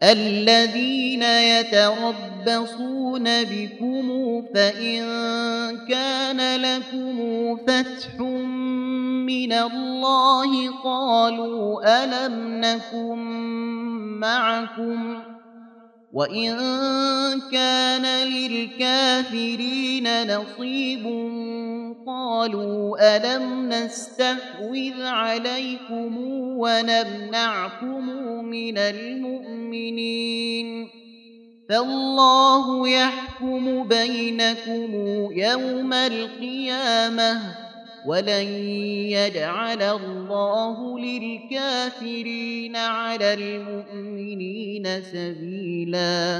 الذين يتربصون بكم فإن كان لكم فتح من الله قالوا ألم نكن معكم وإن كان للكافرين نصيب قالوا ألم نستحوذ عليكم ونمنعكم من المؤمنين فالله يحكم بينكم يوم القيامة ولن يجعل الله للكافرين على المؤمنين سبيلا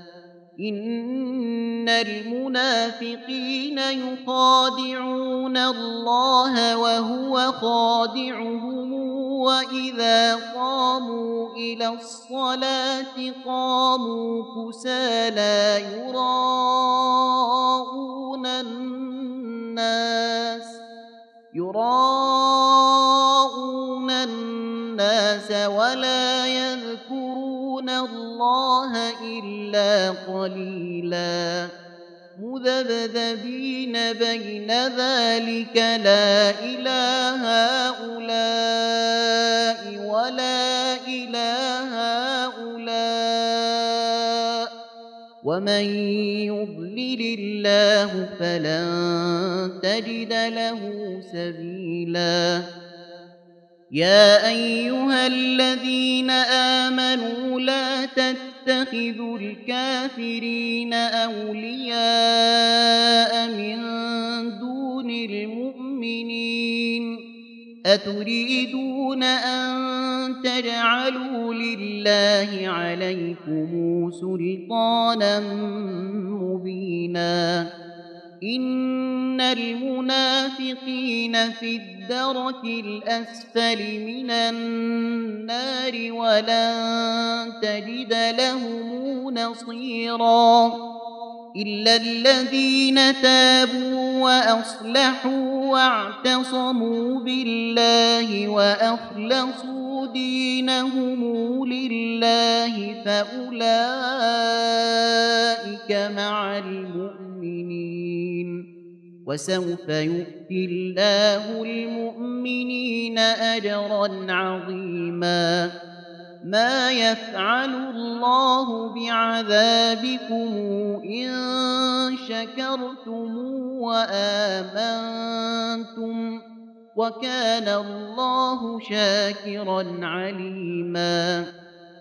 إن المنافقين يخادعون الله وهو خادعهم وإذا قاموا إلى الصلاة قاموا كسالى يراءون الناس ولا يذكرون الله إلا قليلا مذبذبين بين ذلك لا إله هؤلاء ولا إله هؤلاء ومن يضلل الله فلن تجد له سبيلا يا أيها الذين آمنوا لا تتخذوا الكافرين أولياء من دون المؤمنين أتريدون أن تجعلوا لله عليكم سلطانا مبينا إن المنافقين في الدرك الأسفل من النار ولن تجد لهم نصيرا إلا الذين تابوا وأصلحوا واعتصموا بالله وأخلصوا دينهم لله فأولئك مع المؤمنين وسوف يؤتي الله المؤمنين أجرا عظيما ما يفعل الله بعذابكم إن شكرتم وآمنتم وكان الله شاكرا عليما